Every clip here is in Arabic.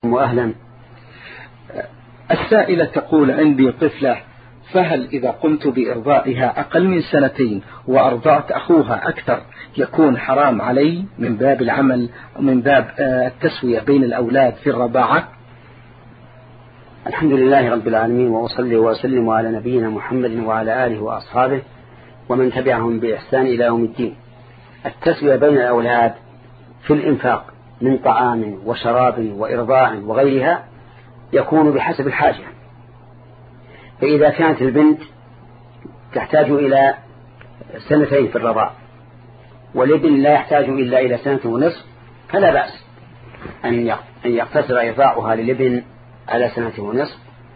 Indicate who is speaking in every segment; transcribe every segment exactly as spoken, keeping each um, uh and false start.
Speaker 1: وأهلا.
Speaker 2: السائلة تقول: عندي طفلة، فهل إذا قمت بإرضائها أقل من سنتين وأرضعت أخوها أكثر يكون حرام علي من باب العمل ومن باب التسوية بين الأولاد في الرضاعة؟
Speaker 1: الحمد لله رب العالمين، وأصلي وأسلم على نبينا محمد وعلى آله وأصحابه ومن تبعهم بإحسان إلى يوم الدين. التسوية بين الأولاد في الإنفاق من طعام وشراب وإرضاع وغيرها يكون بحسب الحاجة. فإذا كانت البنت تحتاج إلى سنتين في الرضاع والابن لا يحتاج إلا إلى سنة ونصف فلا بأس أن يقتصر إرضاعها للابن على سنة ونصف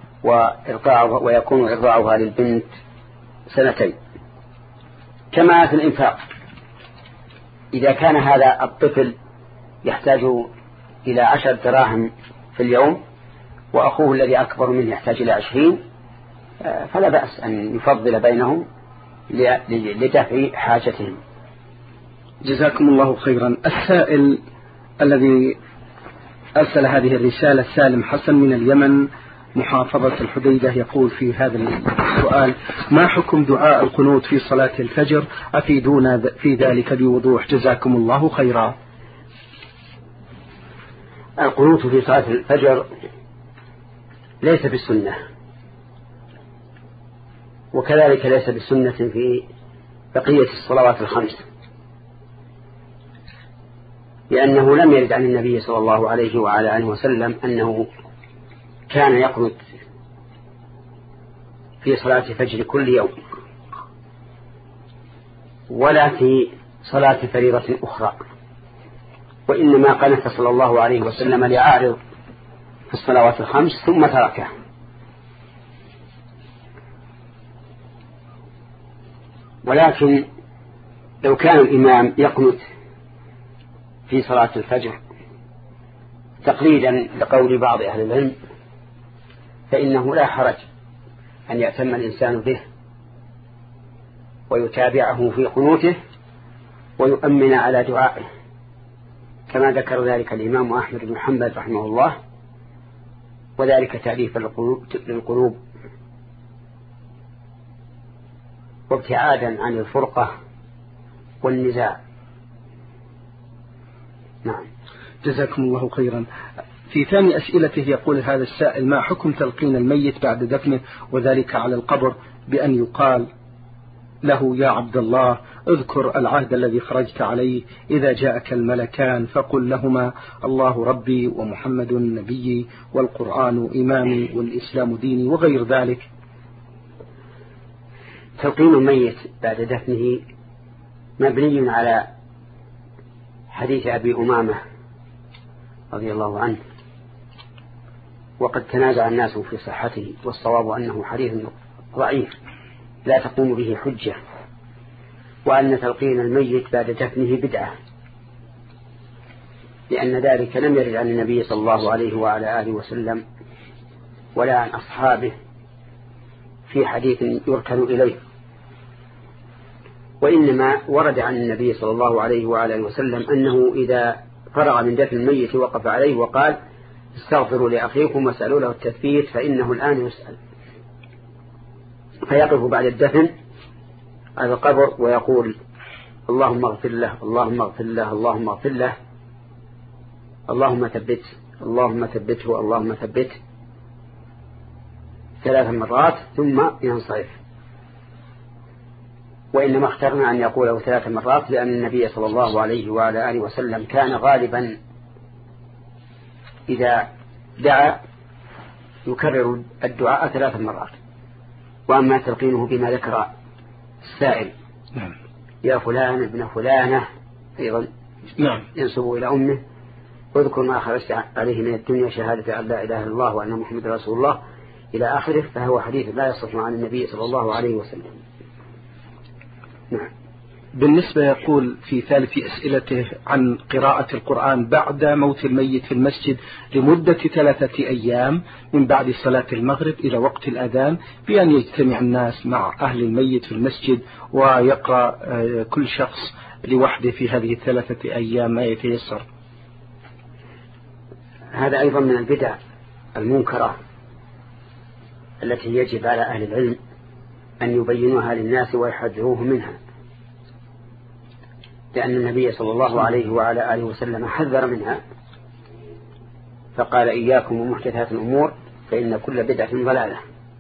Speaker 1: ويكون إرضاعها للبنت سنتين. كما في الإنفاق، إذا كان هذا الطفل يحتاج إلى عشر دراهم في اليوم وأخوه الذي أكبر منه يحتاج إلى عشرين فلا بأس أن يفضل بينهم لدفع حاجتهم.
Speaker 2: جزاكم الله خيرا. السائل الذي أرسل هذه الرسالة سالم حسن من اليمن محافظة الحديدة يقول في هذا السؤال: ما حكم دعاء القنوت في صلاة الفجر؟ أفيدونا في ذلك بوضوح جزاكم الله خيرا.
Speaker 1: القنوت في صلاة الفجر ليس بالسنة، وكذلك ليس بالسنة في بقية الصلوات الخمس، لأنه لم يرد عن النبي صلى الله عليه وعلى آله وسلم أنه كان يقنط في صلاة الفجر كل يوم ولا في صلاة فريضة أخرى، وإنما قنت صلى الله عليه وسلم ليعارض في الصلوات الخمس ثم تركه. ولكن لو كان الإمام يقنت في صلاة الفجر تقليدا لقول بعض أهل العلم فإنه لا حرج أن يأتم الإنسان به ويتابعه في قنوته ويؤمن على دعائه، كما ذكر ذلك الإمام أحمد بن حنبل رحمه الله، وذلك تأليف للقلوب وابتعادا عن الفرقة والنزاع. نعم.
Speaker 2: جزاكم الله خيرا. في ثاني أسئلته يقول هذا السائل: ما حكم تلقين الميت بعد دفنه وذلك على القبر بأن يقال له: يا عبد الله اذكر العهد الذي خرجت عليه، إذا جاءك الملكان فقل لهما الله ربي ومحمد نبيي والقرآن إمامي والإسلام ديني وغير ذلك؟
Speaker 1: تلقين الميت بعد دفنه مبني على حديث أبي أمامة رضي الله عنه، وقد تنازع الناس في صحته، والصواب أنه حديث ضعيف لا تقوم به حجة، وأن تلقين الميت بعد دفنه بدعة، لأن ذلك لم يرد عن النبي صلى الله عليه وعلى آله وسلم ولا عن أصحابه في حديث يركن إليه، وإنما ورد عن النبي صلى الله عليه وعلى آله وسلم أنه إذا فرغ من دفن الميت وقف عليه وقال: استغفروا لأخيكم واسألوا له التثبيت فإنه الآن يسأل، فيقف بعد الدفن على القبر ويقول: اللهم اغفر له اللهم اغفر له اللهم اغفر له اللهم ثبته اللهم ثبته اللهم ثبته ثلاث مرات ثم ينصرف. وإنما اخترنا أن يقوله ثلاث مرات لأن النبي صلى الله عليه وعلى آله وسلم كان غالبا إذا دعا يكرر الدعاء ثلاث مرات. وأما تلقينه بما ذكر السائل:
Speaker 2: نعم.
Speaker 1: يا فلان ابن فلانة، أيضا
Speaker 2: نعم.
Speaker 1: ينسب إلى أمه: اذكر ما خرجت عليه من الدنيا شهادة أن لا إله إلا الله وأن محمد رسول الله إلى آخره، فهو حديث لا يصح عن النبي صلى الله عليه وسلم. نعم.
Speaker 2: بالنسبة يقول في ثالث أسئلته عن قراءة القرآن بعد موت الميت في المسجد لمدة ثلاثة أيام من بعد صلاة المغرب إلى وقت الأذان، بأن يجتمع الناس مع أهل الميت في المسجد ويقرأ كل شخص لوحده في هذه الثلاثة أيام ما يتيسر.
Speaker 1: هذا أيضا من البدع المنكرة التي يجب على أهل العلم أن يبينوها للناس ويحذروهم منها، لأن النبي صلى الله عليه وعلى آله وسلم حذر منها فقال إياكم ومحدثات الأمور فإن كل بدعة ضلالة.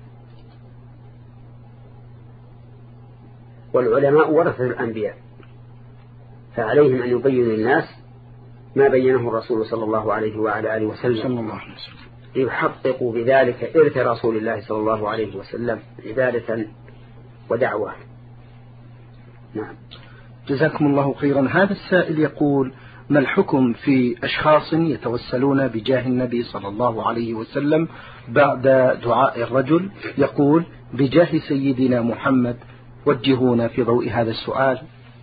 Speaker 1: والعلماء ورثة الأنبياء فعليهم أن يبينوا للناس ما بينه الرسول صلى الله عليه وعلى آله وسلم ليحققوا بذلك إرث رسول الله صلى الله عليه وسلم عبادة ودعوة. نعم.
Speaker 2: جزاكم الله خيرا. هذا السائل يقول: ما الحكم في أشخاص يتوسلون بجاه النبي صلى الله عليه وسلم بعد دعاء الرجل يقول: بجاه سيدنا محمد وجهونا في ضوء هذا السؤال؟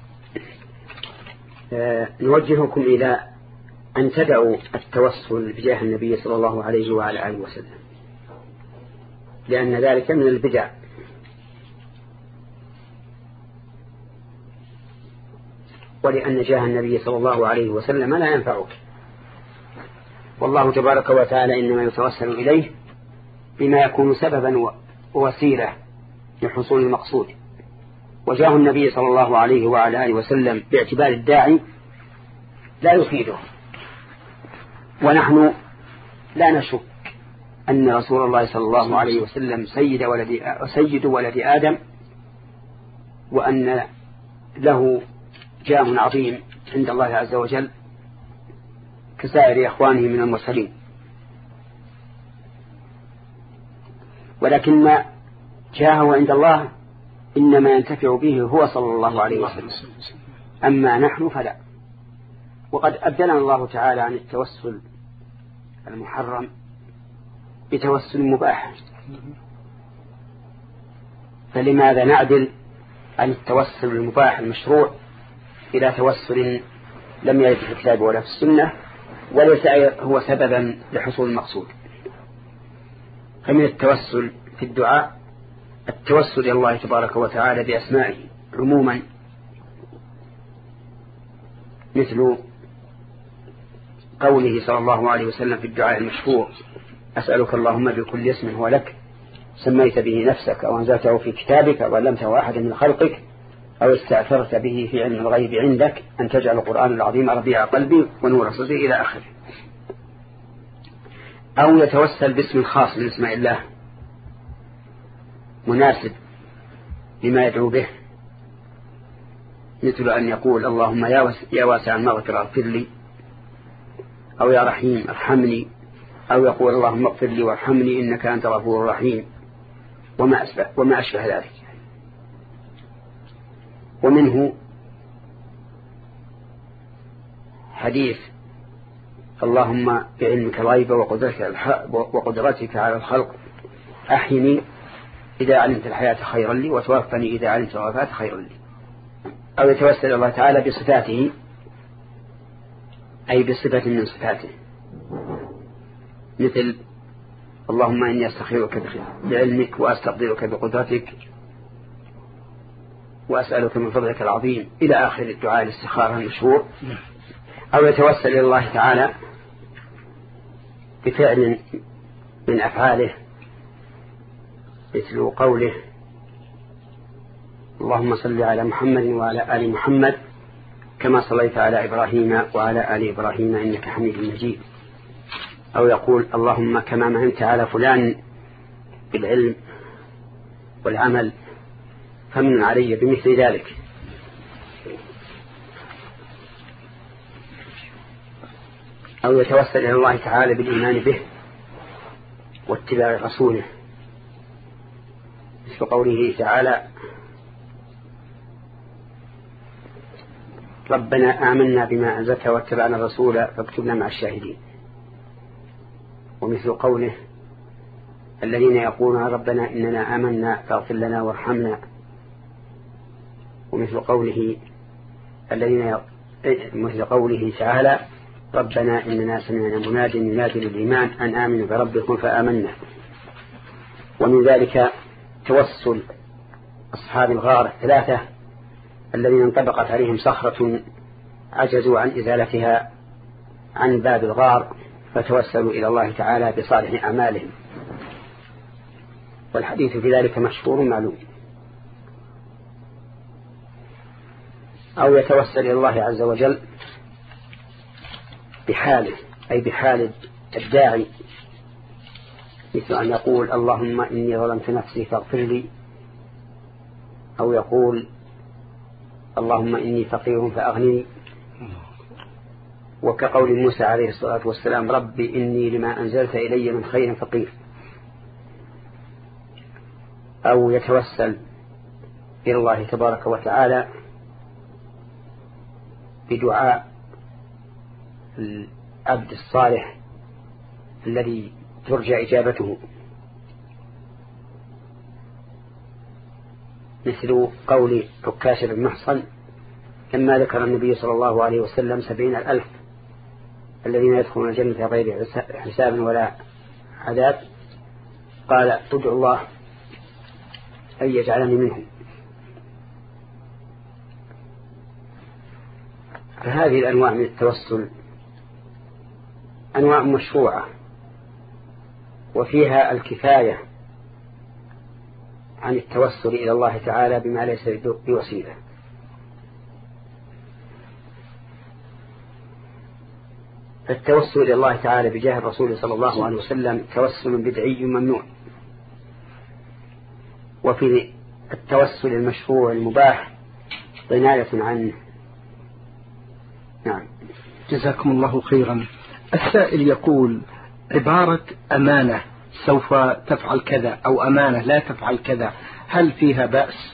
Speaker 1: آه نوجهكم إلى أن تدعوا التوسل بجاه النبي صلى الله عليه وعلى آله وسلم، لأن ذلك من البدع، ولأن جاه النبي صلى الله عليه وسلم لا ينفعك، والله تبارك وتعالى إنما يتوسل إليه بما يكون سببا ووسيلة لحصول المقصود، وجاه النبي صلى الله عليه وعلى آله وسلم باعتبار الداعي لا يفيده. ونحن لا نشك أن رسول الله صلى الله عليه وسلم سيد ولد, سيد ولد آدم، وأن له جاه عظيم عند الله عز وجل كسائر إخوانه من المرسلين، ولكن ما جاهه عند الله إنما ينتفع به هو صلى الله عليه وسلم، أما نحن فلا. وقد أبدلنا الله تعالى عن التوسل المحرم بتوسل مباح، فلماذا نعدل عن التوسل المباح المشروع إلى توسل لم يرد في الكتاب ولا في السنة وليس هو سببا لحصول المقصود؟ فمن التوسل في الدعاء التوسل إلى الله تبارك وتعالى بأسمائه عموما، مثل قوله صلى الله عليه وسلم في الدعاء المشهور: أسألك اللهم بكل اسم هو لك سميت به نفسك أو أنزلته في كتابك أو علمته أحدا من خلقك أو استأثرت به في علم الغيب عندك أن تجعل القرآن العظيم ربيع قلبي ونور صدري إلى آخره. أو يتوسل باسم خاص من اسماء الله مناسب لما يدعو به، مثل أن يقول: اللهم يا واسع المغفرة اغفر لي، أو يا رحيم ارحمني، أو يقول: اللهم اغفر لي وارحمني إنك أنت الغفور الرحيم، وما أشبه, وما أشبه ذلك. ومنه حديث: اللهم بعلمك الغيب وقدرتك على الخلق أحيني إذا علمت الحياة خيرا لي وتوفني إذا علمت الوفاة خيرا لي. أو يتوسل الله تعالى بصفاته، أي بصفة من صفاته، مثل: اللهم إني أستخيرك بعلمك وأستقدرك بقدرتك وأسألك من فضلك العظيم إلى آخر الدعاء الاستخارة المشهور. أو يتوسل إلى الله تعالى بفعل من أفعاله، مثل قوله: اللهم صل على محمد وعلى آل محمد كما صليت على إبراهيم وعلى آل إبراهيم إنك حميد مجيد. أو يقول: اللهم كما مننت على فلان بالعلم والعمل فمن علي بمثل ذلك. أو يتوسل إلى الله تعالى بالإيمان به واتباع رسوله، مثل قوله تعالى: ربنا آمنا بما أنزلت واتبعنا الرسول فاكتبنا مع الشاهدين. ومثل قوله: الذين يقولون ربنا إننا آمنا فاغفر لنا وارحمنا. ومثل قوله الذين مثل قوله تعالى: ربنا إننا سمعنا منادي ينادي للإيمان أن آمنوا بربكم فآمنا. ومن ذلك توسل أصحاب الغار الثلاثة الذين انطبقت عليهم صخرة عجزوا عن إزالتها عن باب الغار فتوسلوا إلى الله تعالى بصالح أعمالهم، والحديث في ذلك مشهور معلوم. أو يتوسل إلى الله عز وجل بحاله، أي بحال الداعي، مثل أن يقول اللهم إني ظلمت نفسي فاغفر لي، أو يقول اللهم إني فقير فأغنني، وكقول موسى عليه الصلاة والسلام ربي إني لما أنزلت إلي من خير فقير. أو يتوسل إلى الله تبارك وتعالى بدعاء العبد الصالح الذي ترجى إجابته، مثل قول عكاشة بن محصن لما ذكر النبي صلى الله عليه وسلم سبعين الألف الذين يدخلون الجنة غير حساب ولا عذاب، قال ادعو الله أن يجعلني منهم. فهذه الأنواع من التوسل أنواع مشروعة وفيها الكفاية عن التوسل إلى الله تعالى بما ليس بوسيلة. التوسل إلى الله تعالى بجاه الرسول صلى الله عليه وسلم توسل بدعي ممنوع، وفي التوسل المشروع المباح ضناية عنه. نعم.
Speaker 2: جزاكم الله خيرا. السائل يقول عبارة أمانة سوف تفعل كذا أو أمانة لا تفعل كذا، هل فيها بأس؟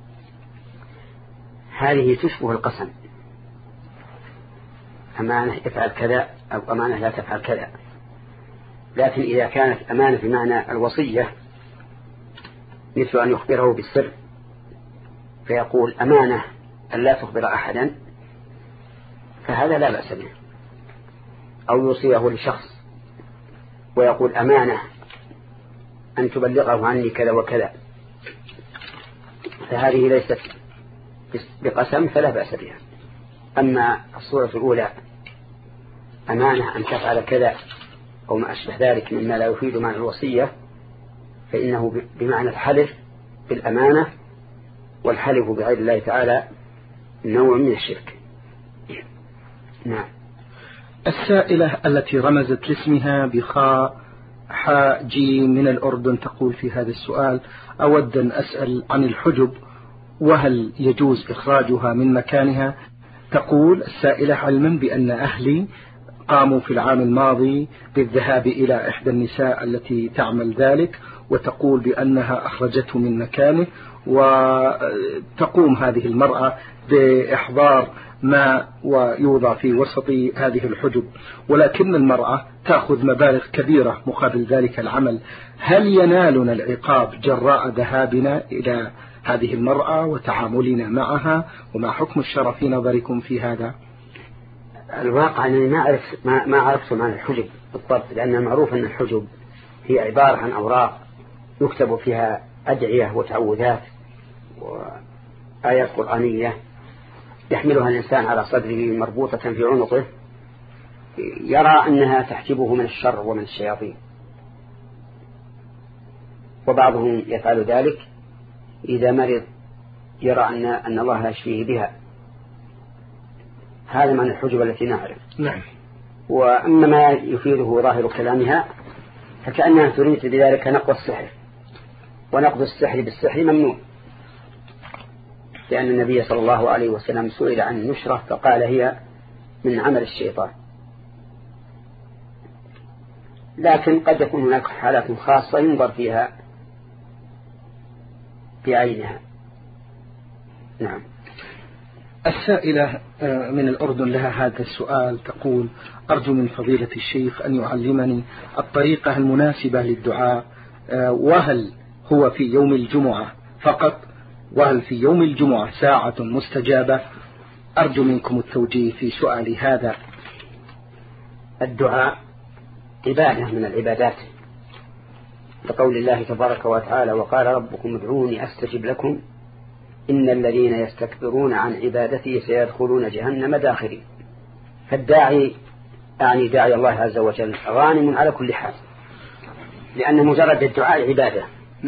Speaker 1: هذه تشبه القسم، أمانة افعل كذا أو أمانة لا تفعل كذا، لكن إذا كانت أمانة بمعنى الوصية مثل أن يخبره بالسر فيقول أمانة أن لا تخبر أحدا، فهذا لا بأس به. أو يوصيه لشخص ويقول أمانة أن تبلغه عني كذا وكذا، فهذه ليست بقسم فلا بأس بها. أما الصورة الأولى أمانة أن تفعل كذا أو ما أشبه ذلك مما لا يفيد معنى الوصية، فإنه بمعنى الحلف بالأمانة، والحلف بغير الله تعالى نوع من الشرك. نعم.
Speaker 2: السائلة التي رمزت لاسمها بخاء حاء جيم من الأردن تقول في هذا السؤال أود أن أسأل عن الحجب وهل يجوز إخراجها من مكانها. تقول السائلة علما بأن أهلي قاموا في العام الماضي بالذهاب إلى إحدى النساء التي تعمل ذلك، وتقول بأنها أخرجته من مكانه، وتقوم هذه المرأة بإحضار ماء ويوضع في وسط هذه الحجب، ولكن المرأة تأخذ مبالغ كبيرة مقابل ذلك العمل. هل ينالنا العقاب جراء ذهابنا إلى هذه المرأة وتعاملنا معها، وما حكم الشرع في نظركم في هذا؟
Speaker 1: الواقع أنني ما أعرف ما, ما عرفت معنى الحجب بالضبط، لأن المعروف أن الحجب هي عبارة عن أوراق يكتب فيها أدعية وتعوذات وآيات قرآنية يحملها الإنسان على صدره مربوطة في عنقه، يرى أنها تحجبه من الشر ومن الشياطين، وبعضهم يفعل ذلك إذا مرض يرى أن, أن الله يشفيه بها. هذا معنى الحجب التي نعرف.
Speaker 2: نعم.
Speaker 1: وأما ما يفيده ظاهر كلامها فكأنها تريد بذلك نقض السحر، ونقض السحر بالسحر ممنوع، لأن النبي صلى الله عليه وسلم سئل عن النشرة فقال هي من عمل الشيطان. لكن قد يكون هناك حالات خاصة ينظر فيها بعينها. نعم.
Speaker 2: السائلة من الأردن لها هذا السؤال تقول أرجو من فضيلة الشيخ أن يعلمني الطريقة المناسبة للدعاء، وهل هو في يوم الجمعة فقط، وهل في يوم الجمعة ساعة مستجابة؟ أرجو منكم التوجيه في سؤالي هذا.
Speaker 1: الدعاء عبادة من العبادات، لقول الله تبارك وتعالى وقال ربكم ادعوني أستجب لكم إن الذين يستكبرون عن عبادتي سيدخلون جهنم داخرين. فالداعي أعني داعي الله عز وجل غانم على كل حال، لأن مجرد الدعاء عبادة.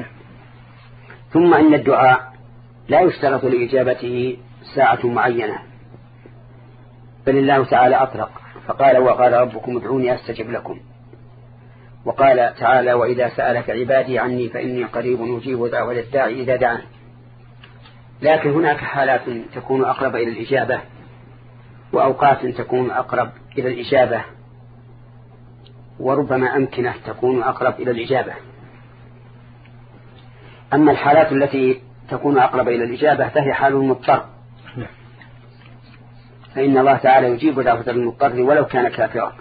Speaker 1: ثم إن الدعاء لا يشترط لإجابته ساعة معينة، بل الله تعالى أطلق فقال وقال ربكم ادعوني أستجب لكم، وقال تعالى وإذا سألك عبادي عني فإني قريب أجيب دعوة الداعي إذا دعان. لكن هناك حالات تكون أقرب إلى الإجابة، وأوقات تكون أقرب إلى الإجابة، وربما أمكنة تكون أقرب إلى الإجابة. أما الحالات التي تكون أقرب إلى الإجابة فهي حال المضطر، فإن الله تعالى يجيب دعوة المضطر ولو كان كافرا،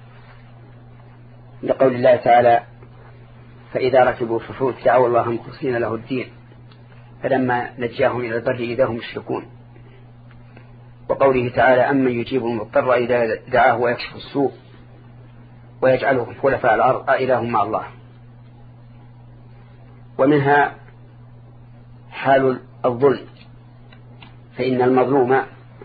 Speaker 1: لقول الله تعالى فإذا ركبوا في الفلك دعوا الله مخلصين له الدين فلما نجاهم إلى البر إذا هم يشركون. وقوله تعالى أمن يجيب المضطر إذا دعاه ويكشف السوء ويجعلهم خلفاء الأرض أإله مع الله. ومنها حال الظلم، فإن المظلوم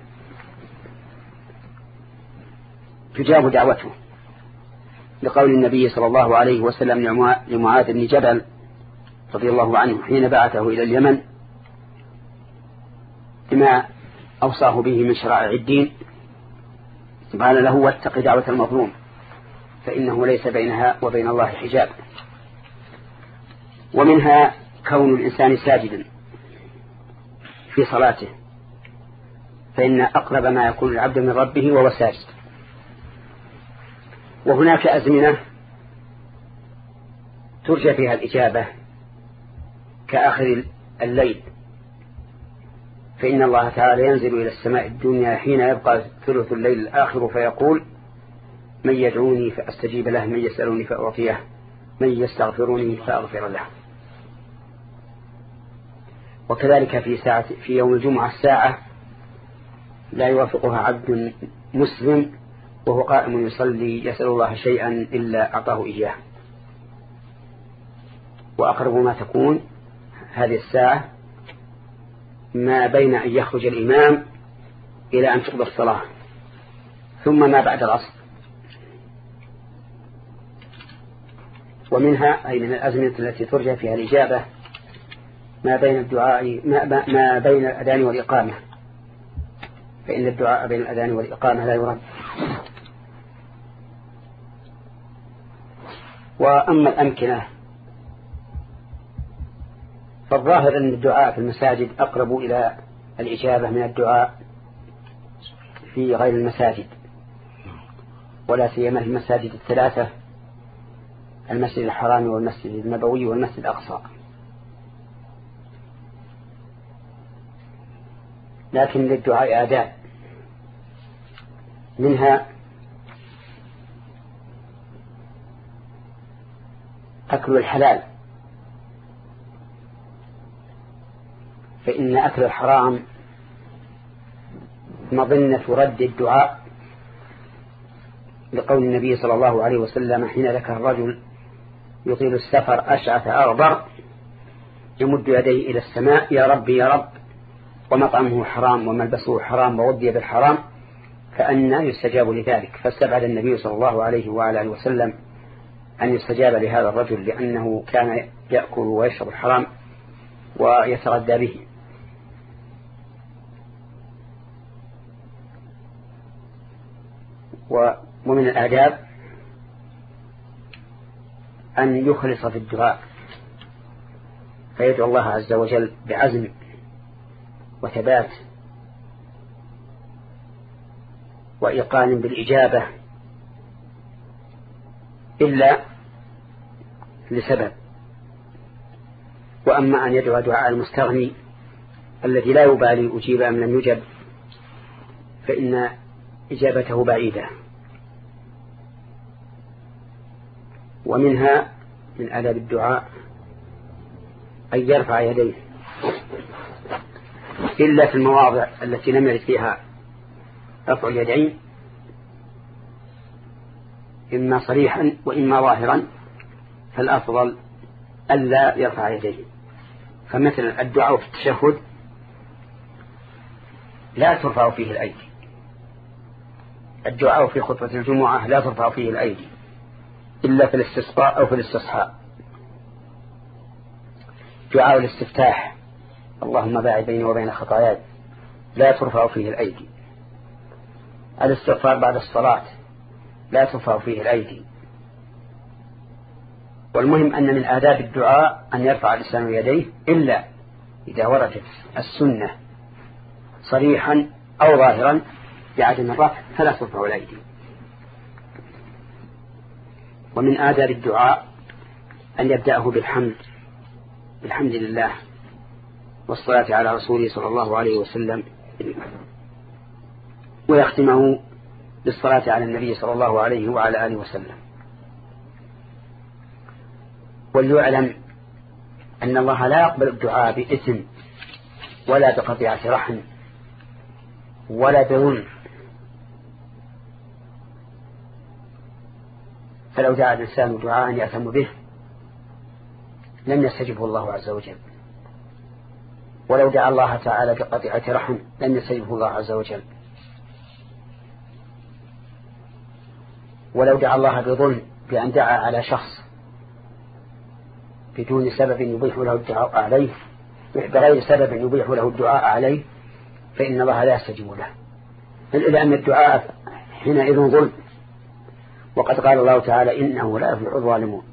Speaker 1: تجاب دعوته، لقول النبي صلى الله عليه وسلم لمعاذ بن جبل رضي الله عنه حين بعثه إلى اليمن بما أوصاه به من شرائع الدين، قال له واتق دعوة المظلوم فإنه ليس بينها وبين الله حجاب. ومنها كون الإنسان ساجدا في صلاته، فإن أقرب ما يكون العبد من ربه وهو ساجد. وهناك أزمنة ترجى فيها الإجابة كآخر الليل، فإن الله تعالى ينزل إلى السماء الدنيا حين يبقى ثلث الليل الآخر فيقول من يدعوني فأستجيب له، من يسألوني فأعطيه، من يستغفروني فأغفر له. وكذلك في ساعة في يوم الجمعة الساعة لا يوافقها عبد مسلم وهو قائم يصلي يسأل الله شيئا إلا أعطاه إياه. وأقرب ما تكون هذه الساعة ما بين أن يخرج الإمام إلى أن تقضى الصلاة، ثم ما بعد العصر. ومنها أي من الأزمنة التي ترجى فيها الإجابة ما بين الدعاء ما, ما بين الأذان والإقامة، فإن الدعاء بين الأذان والإقامة لا يرد. وأما الأمكنة فالظاهر أن الدعاء في المساجد أقرب إلى الإجابة من الدعاء في غير المساجد، ولا سيما في المساجد الثلاثة المسجد الحرام والمسجد النبوي والمسجد الأقصى. لكن للدعاء آداب، منها أكل الحلال، فإن أكل الحرام مظنة رد الدعاء، لقول النبي صلى الله عليه وسلم حين ذكر الرجل يطيل السفر أشعث أغبر يمد يديه إلى السماء يا رب يا رب ومطعمه حرام وملبسه حرام وغذي بالحرام فأنى يستجاب لذلك. فاستبعد النبي صلى الله عليه وعلى آله وسلم أن يستجاب لهذا الرجل لأنه كان يأكل ويشرب الحرام ويتردى به. ومن الآداب أن يخلص في الدعاء فيدعو الله عز وجل بعزم وثبات وإيقان بالإجابة إلا لسبب. وأما أن يدعو دعاء المستغني الذي لا يبالي أجيب أم لم يجب فإن إجابته بعيدة. ومنها من آداب الدعاء أن يرفع يديه إلا في المواضع التي لم يرد فيها رفع اليدين إما صريحا وإما ظاهرا، فالأفضل ألا يرفع يديه. فمثلا الدعاء في التشهد لا ترفع فيه الأيدي الدعاء في خطبة الجمعة لا ترفع فيه الأيدي إلا في الاستسقاء أو في الاستصحاء. دعاء الاستفتاح اللهم باعد بيني وبين خطاياي لا ترفع فيه الأيدي. الاستغفار بعد الصلاة لا ترفع فيه الأيدي. والمهم أن من آداب الدعاء أن يرفع الإنسان يديه إلا إذا وردت السنة صريحا أو ظاهرا بعدم الرفع فلا ترفع الأيدي. ومن آداب الدعاء أن يبدأه بالحمد بالحمد لله والصلاة على رسوله صلى الله عليه وسلم، ويختمه بالصلاة على النبي صلى الله عليه وعلى آله وسلم. وليعلم أن الله لا يقبل الدعاء بإثم ولا بقطيعة رحم ولا بظلم. فلو دعا الإنسان دعاء يأثم به لم يستجبه الله عز وجل، ولو دعا الله تعالى بقطيعة رحم لم يستجبه الله عز وجل، ولو دعا الله بظلم بأن دعا على شخص بدون سبب يبيح له الدعاء عليه بغير سبب يبيح له الدعاء عليه فإن الله لا يستجيب له، لأن الدعاء حينئذ ظلم. وقد قال الله تعالى إنه لا يفلح الظالمون.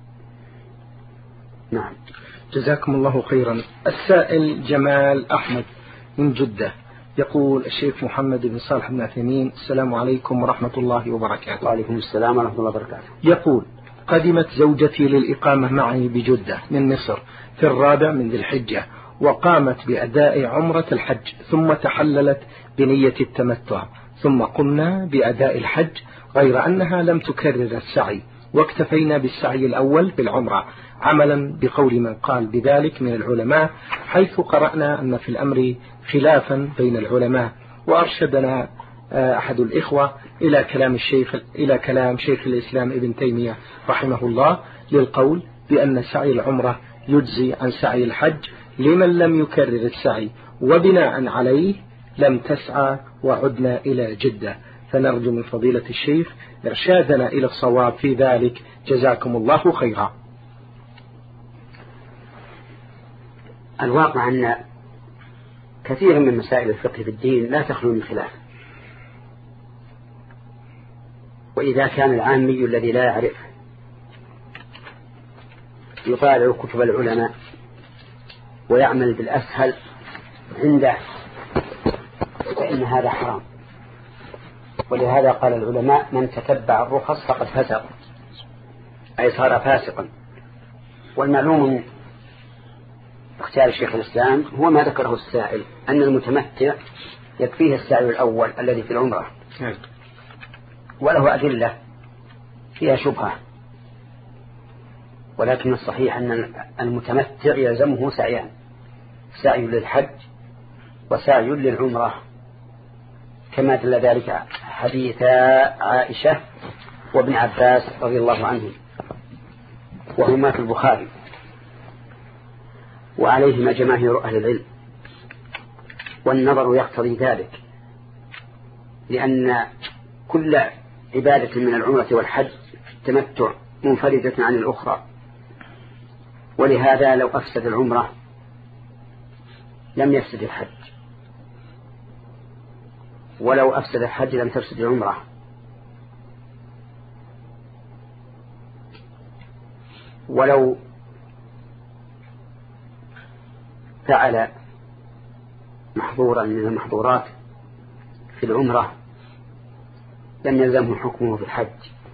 Speaker 1: نعم.
Speaker 2: جزاكم الله خيرا. السائل جمال أحمد من جدة يقول: الشيخ محمد بن صالح بن عثيمين، السلام عليكم ورحمة الله وبركاته.
Speaker 1: وعليكم السلام ورحمة الله وبركاته.
Speaker 2: يقول: قدمت زوجتي للإقامة معي بجدة من مصر في الرابع من ذي الحجة، وقامت بأداء عمرة الحج ثم تحللت بنية التمتع، ثم قمنا بأداء الحج غير أنها لم تكرر السعي، واكتفينا بالسعي الأول بالعمرة عملا بقول من قال بذلك من العلماء، حيث قرأنا أن في الأمر خلافا بين العلماء. وأرشدنا أحد الإخوة إلى كلام الشيخ إلى كلام شيخ الإسلام ابن تيمية رحمه الله للقول بأن سعي العمرة يجزي عن سعي الحج لمن لم يكرر السعي، وبناء عليه لم تسعى وعدنا إلى جدة. فنرجو من فضيلة الشيخ إرشادنا إلى الصواب في ذلك، جزاكم الله خيرا.
Speaker 1: الواقع أن كثير من مسائل الفقه في الدين لا تخلو من خلاف، وإذا كان العامي الذي لا يعرف يطالع كتب العلماء ويعمل بالأسهل عنده فإن هذا حرام. ولهذا قال العلماء: من تتبع الرخص فقد فسق، أي صار فاسقا. والمعلوم من اختيار الشيخ الإسلام هو ما ذكره السائل، أن المتمتع يكفيه السعي الأول الذي في العمرة، وله أدلة فيها شبهة، ولكن الصحيح أن المتمتع يلزمه سعيان: سعي للحج وسعي للعمرة، كما دل ذلك حديث عائشة وابن عباس رضي الله عنهم، وهما في البخاري، وعليهما جماهير أهل العلم. والنظر يقتضي ذلك، لأن كل عبادة من العمرة والحج تمتع منفردة عن الأخرى، ولهذا لو أفسد العمرة لم يفسد الحج، ولو أفسد الحج لم تفسد العمرة. ولو فعل محظورا من المحظورات في العمرة لم يلزمه حكمه في الحج،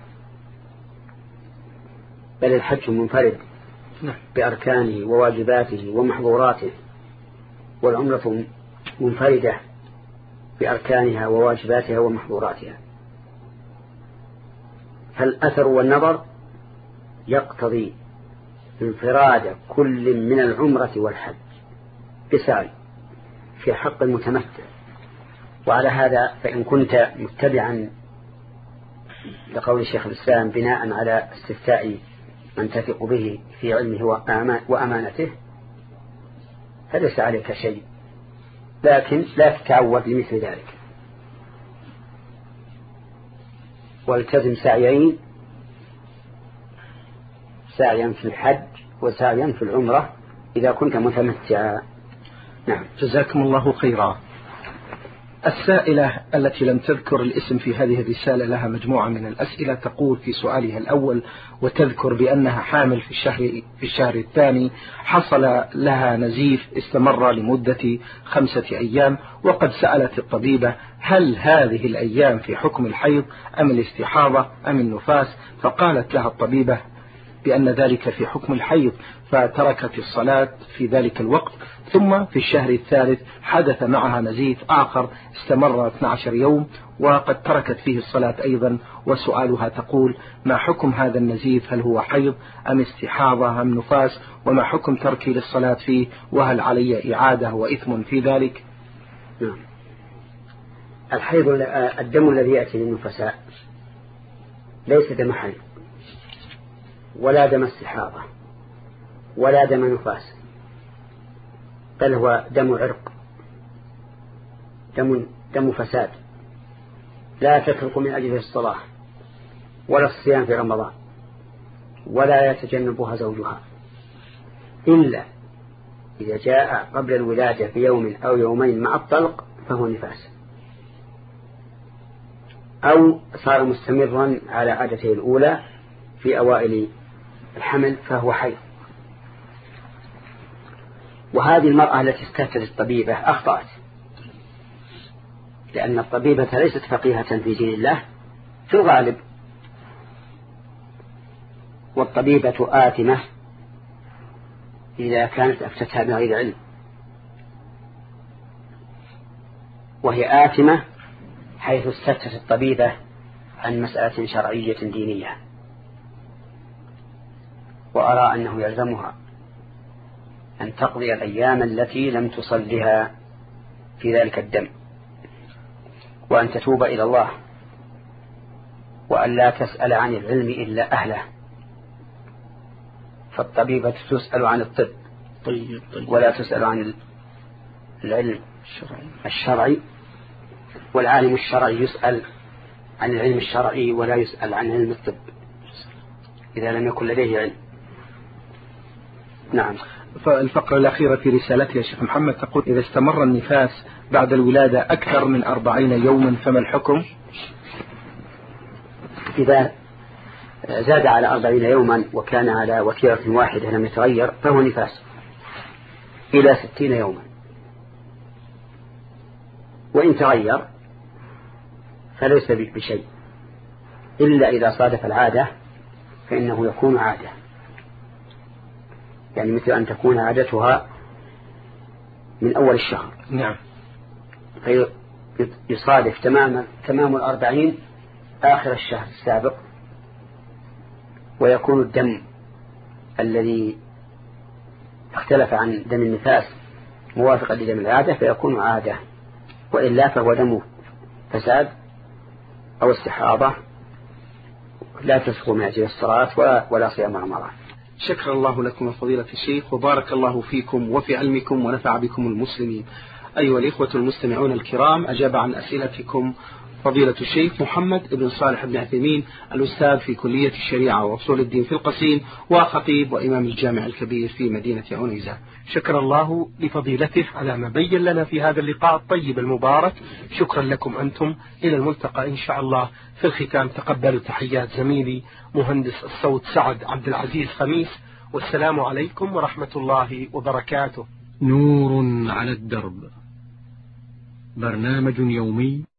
Speaker 1: بل الحج منفرد بأركانه وواجباته ومحظوراته، والعمرة منفردة بأركانها وواجباتها ومحظوراتها. فالأثر والنظر يقتضي انفراد كل من العمرة والحج بسعي في حق المتمتع. وعلى هذا فإن كنت متبعا لقول الشيخ الإسلام بناء على استفتاء من تثق به في علمه وأمانته فليس عليك شيء، لكن لا تتعود لمثل ذلك. والتزم سعيين، سعيا في الحج وسعيا في العمرة إذا كنت متمتعا. نعم.
Speaker 2: جزاكم الله خيرا. السائلة التي لم تذكر الاسم في هذه الرسالة لها مجموعة من الأسئلة. تقول في سؤالها الأول وتذكر بأنها حامل في الشهر, في الشهر الثاني، حصل لها نزيف استمر لمدة خمسة أيام، وقد سألت الطبيبة هل هذه الأيام في حكم الحيض أم الاستحاضة أم النفاس؟ فقالت لها الطبيبة بأن ذلك في حكم الحيض، فتركت الصلاة في ذلك الوقت. ثم في الشهر الثالث حدث معها نزيف آخر استمر اثني عشر يوم وقد تركت فيه الصلاة أيضا. وسؤالها تقول ما حكم هذا النزيف؟ هل هو حيض أم استحاضة أم نفاس؟ وما حكم تركي للصلاة فيه؟ وهل علي إعادة وإثم في ذلك؟
Speaker 1: نعم. الحيض الدم الذي يأتي للنفساء ليس دم حيض ولا دم استحاضة ولا دم نفاس، بل هو دم عرق، دم, دم فساد لا تترك من أجله الصلاة ولا الصيام في رمضان ولا يتجنبها زوجها إلا إذا جاء قبل الولادة بيوم أو يومين مع الطلق فهو نفاس، أو صار مستمرا على عادته الأولى في أوائل الحمل فهو حيض. وهذه المرأة التي استفتت الطبيبة أخطأت، لأن الطبيبة ليست فقيهة في دين الله في الغالب، والطبيبة آثمة إذا كانت أفتتها بغير علم، وهي آثمة حيث استفتت الطبيبة عن مسألة شرعية دينية. وأرى أنه يلزمها أن تقضي الأيام التي لم تصلها في ذلك الدم، وأن تتوب إلى الله، وأن لا تسأل عن العلم إلا أهله، فالطبيبة تسأل عن الطب
Speaker 2: طيب طيب.
Speaker 1: ولا تسأل عن العلم الشرعي، والعالم الشرعي يسأل عن العلم الشرعي ولا يسأل عن علم الطب إذا لم يكن لديه علم. نعم.
Speaker 2: فالفقرة الأخيرة في رسالتها يا شيخ محمد تقول إذا استمر النفاس بعد الولادة أكثر من أربعين يوما فما الحكم؟
Speaker 1: إذا زاد على أربعين يوما وكان على وتيرة واحدة لم يتغير فهو نفاس إلى ستين يوما، وإن تغير فليس بشيء إلا إذا صادف العادة فإنه يكون عادة، يعني مثل أن تكون عادتها من أول الشهر.
Speaker 2: نعم.
Speaker 1: فيصادف تمام تمام الأربعين آخر الشهر السابق، ويكون الدم الذي اختلف عن دم النفاس موافقا لدم العادة فيكون عادة، وإلا فهو دم فساد أو استحاضة لا تسقط من أجل الصلاة ولا, ولا صيام رمضان.
Speaker 2: شكر الله لكم فضيلة الشيخ، وبارك الله فيكم وفي علمكم ونفع بكم المسلمين. أيها الإخوة المستمعون الكرام، أجاب عن أسئلتكم فضيلة الشيخ محمد بن صالح بن عثيمين، الأستاذ في كلية الشريعة وأصول الدين في القصيم، وخطيب وإمام الجامع الكبير في مدينة عنيزة.
Speaker 3: شكر الله لفضيلته على ما بين لنا في هذا اللقاء الطيب المبارك. شكرا لكم أنتم، إلى الملتقى إن شاء الله. في الختام تقبلوا تحيات زميلي مهندس الصوت سعد عبد العزيز خميس، والسلام عليكم ورحمة الله وبركاته.
Speaker 4: نور على الدرب، برنامج يومي